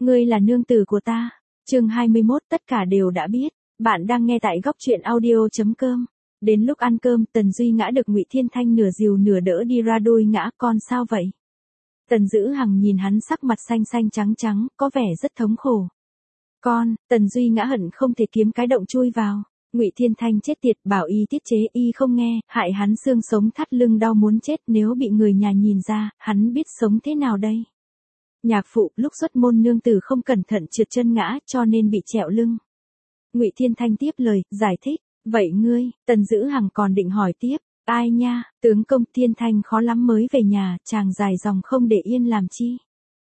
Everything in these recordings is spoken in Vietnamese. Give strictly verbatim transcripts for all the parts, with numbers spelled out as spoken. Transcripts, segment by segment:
ngươi là nương tử của ta. Chương hai mươi mốt, tất cả đều đã biết. Bạn đang nghe tại góc truyện audio chấm com. Đến lúc ăn cơm, Tần Duy ngã được Ngụy Thiên Thanh nửa dìu nửa đỡ đi ra đôi ngã, con sao vậy? Tần Dữ Hằng nhìn hắn sắc mặt xanh xanh trắng trắng, có vẻ rất thống khổ. Con, Tần Duy ngã hận không thể kiếm cái động chui vào. Ngụy Thiên Thanh chết tiệt, bảo y tiết chế, y không nghe, hại hắn xương sống thắt lưng đau muốn chết, nếu bị người nhà nhìn ra, hắn biết sống thế nào đây? Nhạc phụ, lúc xuất môn nương tử không cẩn thận trượt chân ngã, cho nên bị trẹo lưng. Ngụy Thiên Thanh tiếp lời, giải thích, vậy ngươi, Tần Dữ Hằng còn định hỏi tiếp, ai nha, tướng công. Thiên Thanh khó lắm mới về nhà, chàng dài dòng không để yên làm chi.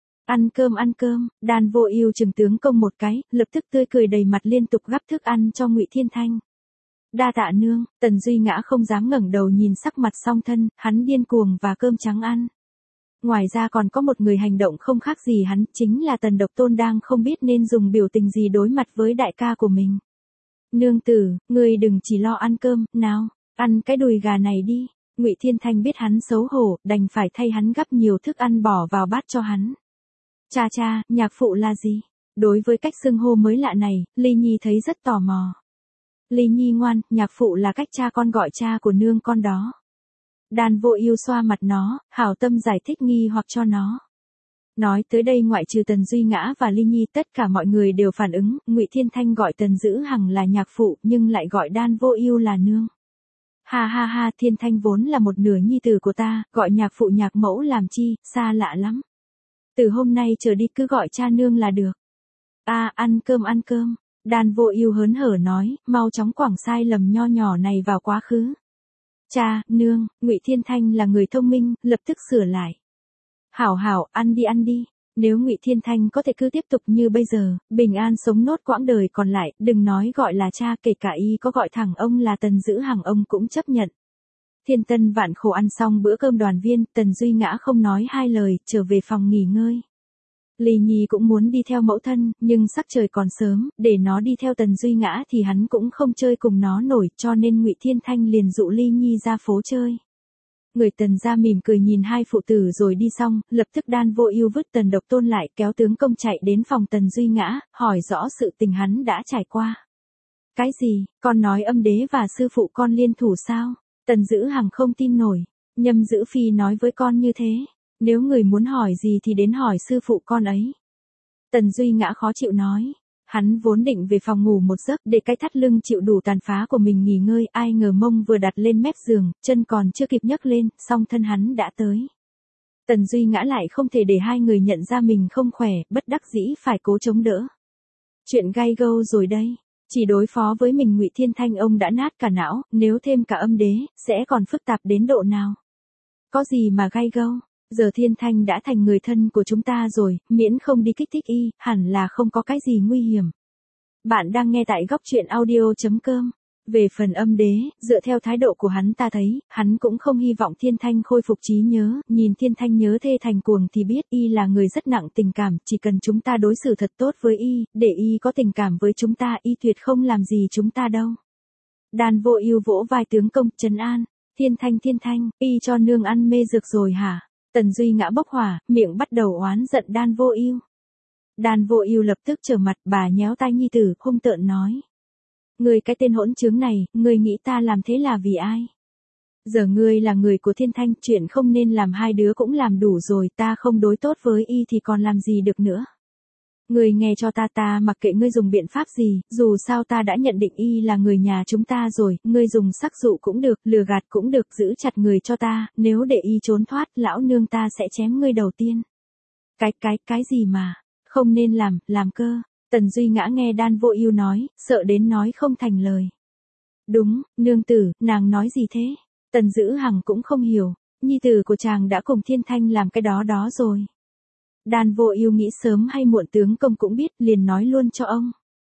Ăn cơm ăn cơm. Đan Vô Ưu chừng tướng công một cái, lập tức tươi cười đầy mặt liên tục gắp thức ăn cho Ngụy Thiên Thanh. Đa tạ nương. Tần Duy ngã không dám ngẩng đầu nhìn sắc mặt song thân, hắn điên cuồng và cơm trắng ăn. Ngoài ra còn có một người hành động không khác gì hắn, chính là Tần Độc Tôn đang không biết nên dùng biểu tình gì đối mặt với đại ca của mình. Nương tử, ngươi đừng chỉ lo ăn cơm, nào, ăn cái đùi gà này đi. Ngụy Thiên Thanh biết hắn xấu hổ, đành phải thay hắn gắp nhiều thức ăn bỏ vào bát cho hắn. Cha cha, nhạc phụ là gì? Đối với cách xưng hô mới lạ này, Ly Nhi thấy rất tò mò. Ly Nhi ngoan, nhạc phụ là cách cha con gọi cha của nương con đó. Đan Vô Ưu xoa mặt nó, hảo tâm giải thích nghi hoặc cho nó. Nói tới đây ngoại trừ Tần Duy ngã và Ly Nhi, tất cả mọi người đều phản ứng, Ngụy Thiên Thanh gọi Tần Dữ Hằng là nhạc phụ, nhưng lại gọi Đan Vô Ưu là nương. Ha ha ha, Thiên Thanh vốn là một nửa nhi tử của ta, gọi nhạc phụ nhạc mẫu làm chi, xa lạ lắm. Từ hôm nay trở đi cứ gọi cha nương là được. A, à, ăn cơm ăn cơm. Đan Vô Ưu hớn hở nói, mau chóng quẳng sai lầm nho nhỏ này vào quá khứ. Cha, nương. Ngụy Thiên Thanh là người thông minh, lập tức sửa lại. Hảo hảo, ăn đi ăn đi. Nếu Ngụy Thiên Thanh có thể cứ tiếp tục như bây giờ, bình an sống nốt quãng đời còn lại, đừng nói gọi là cha, kể cả y có gọi thẳng ông là Tần Dữ Hằng ông cũng chấp nhận. Thiên tân vạn khổ ăn xong bữa cơm đoàn viên, Tần Duy ngã không nói hai lời, trở về phòng nghỉ ngơi. Ly Nhi cũng muốn đi theo mẫu thân, nhưng sắc trời còn sớm, để nó đi theo Tần Duy ngã thì hắn cũng không chơi cùng nó nổi, cho nên Ngụy Thiên Thanh liền dụ Ly Nhi ra phố chơi. Người Tần gia mỉm cười nhìn hai phụ tử rồi đi xong, lập tức Đan Vô Ưu vứt Tần Độc Tôn lại, kéo tướng công chạy đến phòng Tần Duy ngã, hỏi rõ sự tình hắn đã trải qua. Cái gì, con nói âm đế và sư phụ con liên thủ sao? Tần Dữ Hằng không tin nổi. Nhâm Dữ Phi nói với con như thế. Nếu người muốn hỏi gì thì đến hỏi sư phụ con ấy. Tần Duy ngã khó chịu nói. Hắn vốn định về phòng ngủ một giấc để cái thắt lưng chịu đủ tàn phá của mình nghỉ ngơi, ai ngờ mông vừa đặt lên mép giường, chân còn chưa kịp nhấc lên, song thân hắn đã tới. Tần Duy ngã lại không thể để hai người nhận ra mình không khỏe, bất đắc dĩ phải cố chống đỡ. Chuyện gay go rồi đây. Chỉ đối phó với mình Ngụy Thiên Thanh ông đã nát cả não, nếu thêm cả âm đế, sẽ còn phức tạp đến độ nào? Có gì mà gay go? Giờ Thiên Thanh đã thành người thân của chúng ta rồi, miễn không đi kích thích y, hẳn là không có cái gì nguy hiểm. Bạn đang nghe tại góc truyện audio chấm com. Về phần âm đế, dựa theo thái độ của hắn ta thấy, hắn cũng không hy vọng Thiên Thanh khôi phục trí nhớ, nhìn Thiên Thanh nhớ thê thành cuồng thì biết y là người rất nặng tình cảm, chỉ cần chúng ta đối xử thật tốt với y, để y có tình cảm với chúng ta, y tuyệt không làm gì chúng ta đâu. Đan Vô Ưu vỗ vai tướng công, trấn an, Thiên Thanh Thiên Thanh, y cho nương ăn mê dược rồi hả? Tần Duy ngã bốc hỏa, miệng bắt đầu oán giận Đan Vô Ưu. Đan Vô Ưu lập tức trở mặt, bà nhéo tai nhi tử, hung tợn nói. Ngươi cái tên hỗn trướng này, ngươi nghĩ ta làm thế là vì ai? Giờ ngươi là người của Thiên Thanh, chuyện không nên làm hai đứa cũng làm đủ rồi, ta không đối tốt với y thì còn làm gì được nữa. Ngươi nghe cho ta, ta mặc kệ ngươi dùng biện pháp gì, dù sao ta đã nhận định y là người nhà chúng ta rồi, ngươi dùng sắc dụ cũng được, lừa gạt cũng được, giữ chặt người cho ta, nếu để y trốn thoát, lão nương ta sẽ chém ngươi đầu tiên. Cái cái cái gì mà, không nên làm, làm cơ. Tần Duy ngã nghe Đan Vô Ưu nói, sợ đến nói không thành lời. Đúng, nương tử, nàng nói gì thế? Tần Dữ Hằng cũng không hiểu, nhi tử của chàng đã cùng Thiên Thanh làm cái đó đó rồi. Đan Vô Ưu nghĩ sớm hay muộn tướng công cũng biết, liền nói luôn cho ông.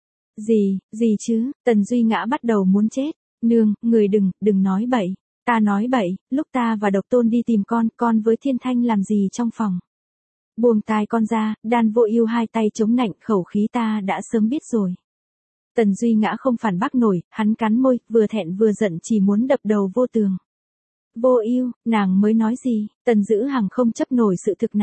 Gì, gì chứ? Tần Duy ngã bắt đầu muốn chết. Nương, người đừng, đừng nói bậy. Ta nói bậy, lúc ta và Độc Tôn đi tìm con, con với Thiên Thanh làm gì trong phòng? Buông tai con ra. Đan Vô Ưu hai tay chống nạnh, khẩu khí ta đã sớm biết rồi. Tần Duy ngã không phản bác nổi, hắn cắn môi, vừa thẹn vừa giận chỉ muốn đập đầu vô tường. Vô Ưu, nàng mới nói gì? Tần Dữ Hằng không chấp nổi sự thực này.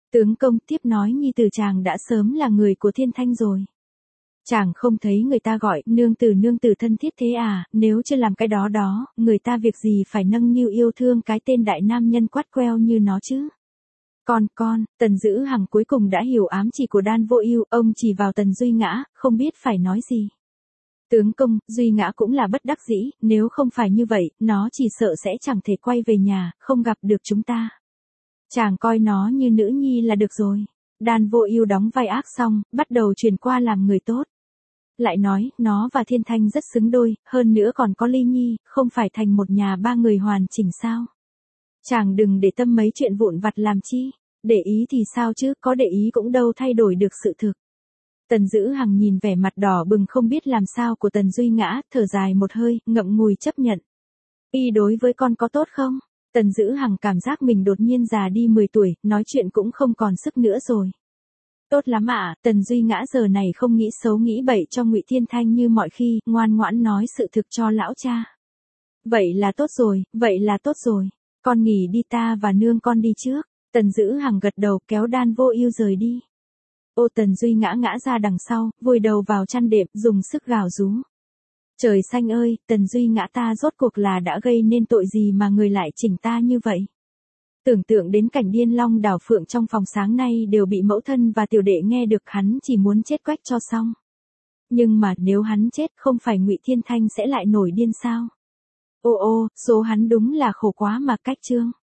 Tướng công tiếp nói nhi tử chàng đã sớm là người của Thiên Thanh rồi. Chàng không thấy người ta gọi nương tử nương tử thân thiết thế à, nếu chưa làm cái đó đó, người ta việc gì phải nâng niu yêu thương cái tên đại nam nhân quát queo như nó chứ. Con con, Tần Dữ Hằng cuối cùng đã hiểu ám chỉ của Đan Vô Ưu, ông chỉ vào Tần Duy Ngã, không biết phải nói gì. Tướng công, Duy Ngã cũng là bất đắc dĩ, nếu không phải như vậy, nó chỉ sợ sẽ chẳng thể quay về nhà, không gặp được chúng ta. Chàng coi nó như nữ nhi là được rồi. Đan Vô Ưu đóng vai ác xong, bắt đầu chuyển qua làm người tốt. Lại nói, nó và Thiên Thanh rất xứng đôi, hơn nữa còn có Ly Nhi, không phải thành một nhà ba người hoàn chỉnh sao. Chàng đừng để tâm mấy chuyện vụn vặt làm chi, để ý thì sao chứ, có để ý cũng đâu thay đổi được sự thực. Tần Dữ Hằng nhìn vẻ mặt đỏ bừng không biết làm sao của Tần Duy Ngã, thở dài một hơi, ngậm ngùi chấp nhận. Y đối với con có tốt không? Tần Dữ Hằng cảm giác mình đột nhiên già đi mười tuổi, nói chuyện cũng không còn sức nữa rồi. Tốt lắm ạ, Tần Duy Ngã giờ này không nghĩ xấu nghĩ bậy cho Ngụy Thiên Thanh như mọi khi, ngoan ngoãn nói sự thực cho lão cha. Vậy là tốt rồi, vậy là tốt rồi. Con nghỉ đi, ta và nương con đi trước. Tần Dữ Hằng gật đầu kéo Đan Vô Ưu rời đi. Ô Tần Duy Ngã ngã ra đằng sau, vùi đầu vào chăn đệm, dùng sức gào rú. Trời xanh ơi, Tần Duy Ngã ta rốt cuộc là đã gây nên tội gì mà người lại chỉnh ta như vậy? Tưởng tượng đến cảnh điên long đảo phượng trong phòng sáng nay đều bị mẫu thân và tiểu đệ nghe được, hắn chỉ muốn chết quách cho xong. Nhưng mà nếu hắn chết không phải Ngụy Thiên Thanh sẽ lại nổi điên sao? Ô ô, số hắn đúng là khổ quá mà cách trương.